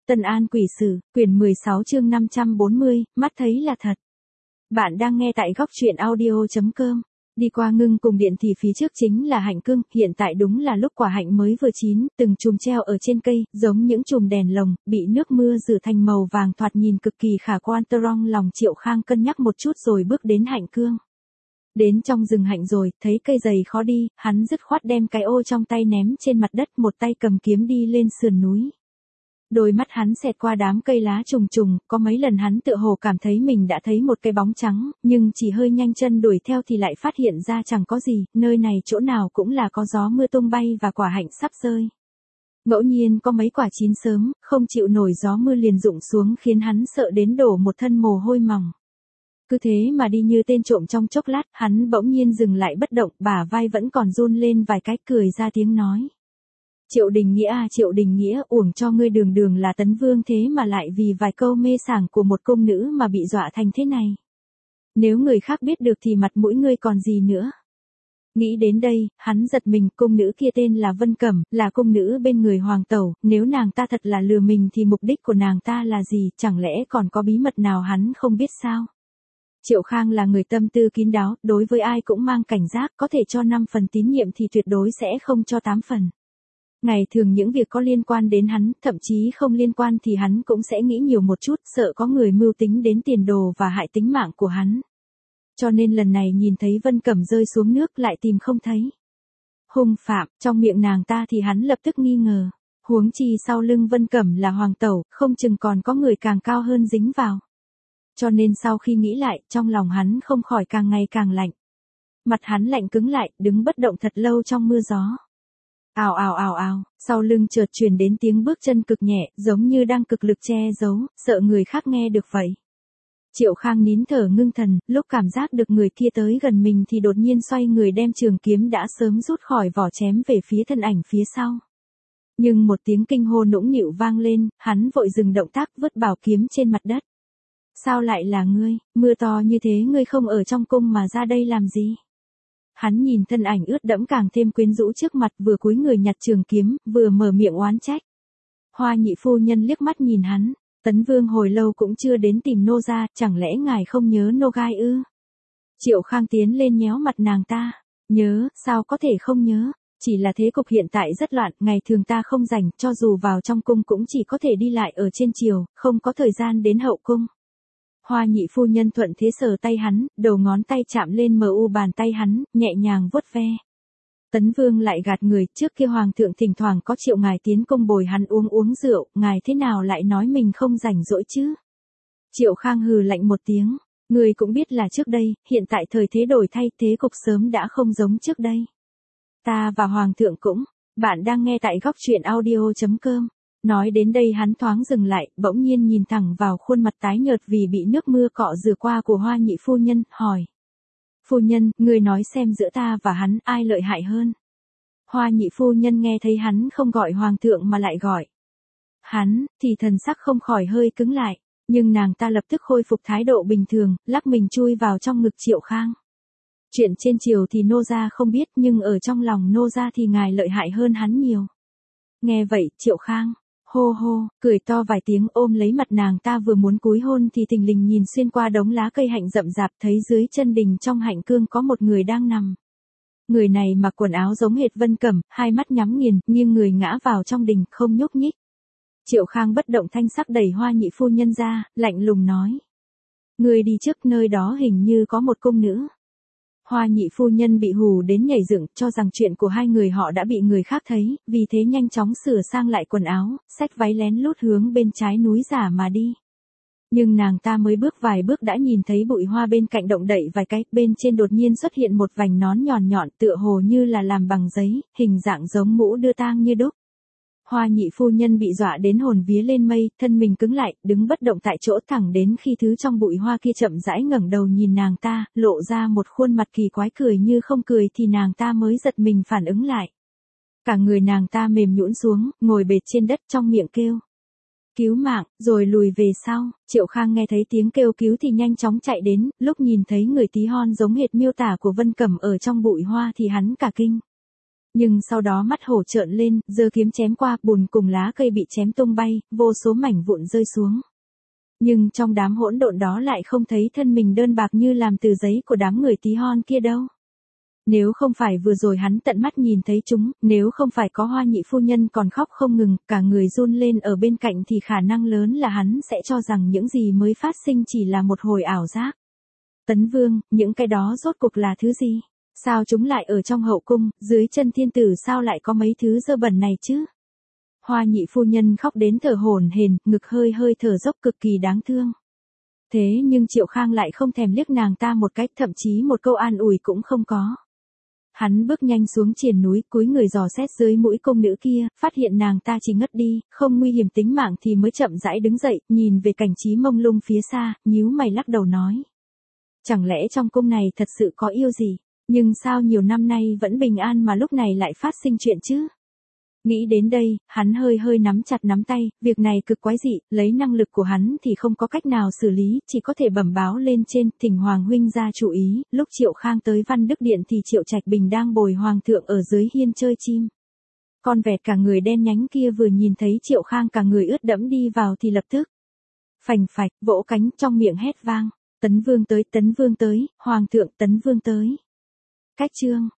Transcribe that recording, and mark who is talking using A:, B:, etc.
A: Tân An Quỷ Sử, quyển 16 chương 540, mắt thấy là thật. Bạn đang nghe tại góc truyện audio.com. Đi qua ngưng cùng điện thì phía trước chính là hạnh cương, hiện tại đúng là lúc quả hạnh mới vừa chín, từng chùm treo ở trên cây, giống những chùm đèn lồng, bị nước mưa rửa thành màu vàng thoạt nhìn cực kỳ khả quan. Trong lòng Triệu Khang cân nhắc một chút rồi bước đến hạnh cương. Đến trong rừng hạnh rồi, thấy cây dày khó đi, hắn dứt khoát đem cái ô trong tay ném trên mặt đất, một tay cầm kiếm đi lên sườn núi. Đôi mắt hắn xẹt qua đám cây lá trùng trùng, có mấy lần hắn tựa hồ cảm thấy mình đã thấy một cái bóng trắng, nhưng chỉ hơi nhanh chân đuổi theo thì lại phát hiện ra chẳng có gì, nơi này chỗ nào cũng là có gió mưa tung bay và quả hạnh sắp rơi. Ngẫu nhiên có mấy quả chín sớm, không chịu nổi gió mưa liền rụng xuống khiến hắn sợ đến đổ một thân mồ hôi mỏng. Cứ thế mà đi như tên trộm trong chốc lát, hắn bỗng nhiên dừng lại bất động, bả vai vẫn còn run lên vài cái, cười ra tiếng nói. Triệu Đình Nghĩa à, Triệu Đình Nghĩa, uổng cho ngươi đường đường là tấn vương thế mà lại vì vài câu mê sảng của một cung nữ mà bị dọa thành thế này. Nếu người khác biết được thì mặt mũi ngươi còn gì nữa. Nghĩ đến đây, hắn giật mình, cung nữ kia tên là Vân Cẩm, là cung nữ bên người hoàng tẩu, nếu nàng ta thật là lừa mình thì mục đích của nàng ta là gì, chẳng lẽ còn có bí mật nào hắn không biết sao? Triệu Khang là người tâm tư kín đáo, đối với ai cũng mang cảnh giác, có thể cho 5 phần tín nhiệm thì tuyệt đối sẽ không cho 8 phần. Ngày thường những việc có liên quan đến hắn, thậm chí không liên quan thì hắn cũng sẽ nghĩ nhiều một chút, sợ có người mưu tính đến tiền đồ và hại tính mạng của hắn. Cho nên lần này nhìn thấy Vân Cẩm rơi xuống nước lại tìm không thấy hung phạm, trong miệng nàng ta thì hắn lập tức nghi ngờ. Huống chi sau lưng Vân Cẩm là hoàng tẩu, không chừng còn có người càng cao hơn dính vào. Cho nên sau khi nghĩ lại, trong lòng hắn không khỏi càng ngày càng lạnh. Mặt hắn lạnh cứng lại, đứng bất động thật lâu trong mưa gió. Ào ào ào ào, sau lưng chợt truyền đến tiếng bước chân cực nhẹ, giống như đang cực lực che giấu, sợ người khác nghe được vậy. Triệu Khang nín thở ngưng thần, lúc cảm giác được người kia tới gần mình thì đột nhiên xoay người đem trường kiếm đã sớm rút khỏi vỏ chém về phía thân ảnh phía sau. Nhưng một tiếng kinh hô nũng nịu vang lên, hắn vội dừng động tác vứt bảo kiếm trên mặt đất. Sao lại là ngươi, mưa to như thế ngươi không ở trong cung mà ra đây làm gì? Hắn nhìn thân ảnh ướt đẫm càng thêm quyến rũ trước mặt, vừa cúi người nhặt trường kiếm, vừa mở miệng oán trách. Hoa nhị phu nhân liếc mắt nhìn hắn, Tấn Vương hồi lâu cũng chưa đến tìm nô gia, chẳng lẽ ngài không nhớ nô gai ư? Triệu Khang tiến lên nhéo mặt nàng ta, nhớ, sao có thể không nhớ, chỉ là thế cục hiện tại rất loạn, ngày thường ta không rảnh, cho dù vào trong cung cũng chỉ có thể đi lại ở trên triều, không có thời gian đến hậu cung. Hoa nhị phu nhân thuận thế sờ tay hắn, đầu ngón tay chạm lên mu bàn tay hắn, nhẹ nhàng vuốt ve. Tấn Vương lại gạt người, trước kia hoàng thượng thỉnh thoảng có triệu ngài tiến cung bồi hắn uống rượu, ngài thế nào lại nói mình không rảnh rỗi chứ? Triệu Khang hừ lạnh một tiếng, người cũng biết là trước đây, hiện tại thời thế đổi thay, thế cục sớm đã không giống trước đây. Ta và hoàng thượng cũng, bạn đang nghe tại góc truyện audio.com. Nói đến đây hắn thoáng dừng lại, bỗng nhiên nhìn thẳng vào khuôn mặt tái nhợt vì bị nước mưa cọ rửa qua của Hoa nhị phu nhân, hỏi. Phu nhân, người nói xem giữa ta và hắn ai lợi hại hơn? Hoa nhị phu nhân nghe thấy hắn không gọi hoàng thượng mà lại gọi hắn, thì thần sắc không khỏi hơi cứng lại, nhưng nàng ta lập tức khôi phục thái độ bình thường, lắc mình chui vào trong ngực Triệu Khang. Chuyện trên triều thì nô gia không biết, nhưng ở trong lòng nô gia thì ngài lợi hại hơn hắn nhiều. Nghe vậy, Triệu Khang hô hô, cười to vài tiếng ôm lấy mặt nàng ta vừa muốn cúi hôn thì thình lình nhìn xuyên qua đống lá cây hạnh rậm rạp thấy dưới chân đình trong hạnh cương có một người đang nằm. Người này mặc quần áo giống hệt Vân Cẩm, hai mắt nhắm nghiền, nghiêng người ngã vào trong đình, không nhúc nhích. Triệu Khang bất động thanh sắc đẩy Hoa nhị phu nhân ra, lạnh lùng nói. Người đi trước, nơi đó hình như có một cung nữ. Hoa nhị phu nhân bị hù đến nhảy dựng, cho rằng chuyện của hai người họ đã bị người khác thấy, vì thế nhanh chóng sửa sang lại quần áo, xách váy lén lút hướng bên trái núi giả mà đi. Nhưng nàng ta mới bước vài bước đã nhìn thấy bụi hoa bên cạnh động đậy vài cái, bên trên đột nhiên xuất hiện một vành nón nhọn nhọn tựa hồ như là làm bằng giấy, hình dạng giống mũ đưa tang như đúc. Hoa nhị phu nhân bị dọa đến hồn vía lên mây, thân mình cứng lại, đứng bất động tại chỗ thẳng đến khi thứ trong bụi hoa kia chậm rãi ngẩng đầu nhìn nàng ta, lộ ra một khuôn mặt kỳ quái cười như không cười thì nàng ta mới giật mình phản ứng lại. Cả người nàng ta mềm nhũn xuống, ngồi bệt trên đất trong miệng kêu. Cứu mạng, rồi lùi về sau. Triệu Khang nghe thấy tiếng kêu cứu thì nhanh chóng chạy đến, lúc nhìn thấy người tí hon giống hệt miêu tả của Vân Cẩm ở trong bụi hoa thì hắn cả kinh. Nhưng sau đó mắt hổ trợn lên, giơ kiếm chém qua, bùn cùng lá cây bị chém tung bay, vô số mảnh vụn rơi xuống. Nhưng trong đám hỗn độn đó lại không thấy thân mình đơn bạc như làm từ giấy của đám người tí hon kia đâu. Nếu không phải vừa rồi hắn tận mắt nhìn thấy chúng, nếu không phải có Hoa nhị phu nhân còn khóc không ngừng, cả người run lên ở bên cạnh thì khả năng lớn là hắn sẽ cho rằng những gì mới phát sinh chỉ là một hồi ảo giác. Tấn Vương, những cái đó rốt cuộc là thứ gì? Sao chúng lại ở trong hậu cung, dưới chân thiên tử sao lại có mấy thứ dơ bẩn này chứ? Hoa nhị phu nhân khóc đến thở hổn hển, ngực hơi hơi thở dốc cực kỳ đáng thương. Thế nhưng Triệu Khang lại không thèm liếc nàng ta một cách, thậm chí một câu an ủi cũng không có. Hắn bước nhanh xuống triền núi, cúi người dò xét dưới mũi cung nữ kia, phát hiện nàng ta chỉ ngất đi, không nguy hiểm tính mạng thì mới chậm rãi đứng dậy, nhìn về cảnh trí mông lung phía xa, nhíu mày lắc đầu nói. Chẳng lẽ trong cung này thật sự có yêu gì? Nhưng sao nhiều năm nay vẫn bình an mà lúc này lại phát sinh chuyện chứ? Nghĩ đến đây, hắn hơi hơi nắm chặt nắm tay, việc này cực quái dị, lấy năng lực của hắn thì không có cách nào xử lý, chỉ có thể bẩm báo lên trên, thỉnh Hoàng huynh ra chú ý. Lúc Triệu Khang tới Văn Đức Điện thì Triệu Trạch Bình đang bồi Hoàng thượng ở dưới hiên chơi chim. Con vẹt cả người đen nhánh kia vừa nhìn thấy Triệu Khang cả người ướt đẫm đi vào thì lập tức phành phạch, vỗ cánh, trong miệng hét vang. Tấn Vương tới, Hoàng thượng, Tấn Vương tới. Cách chương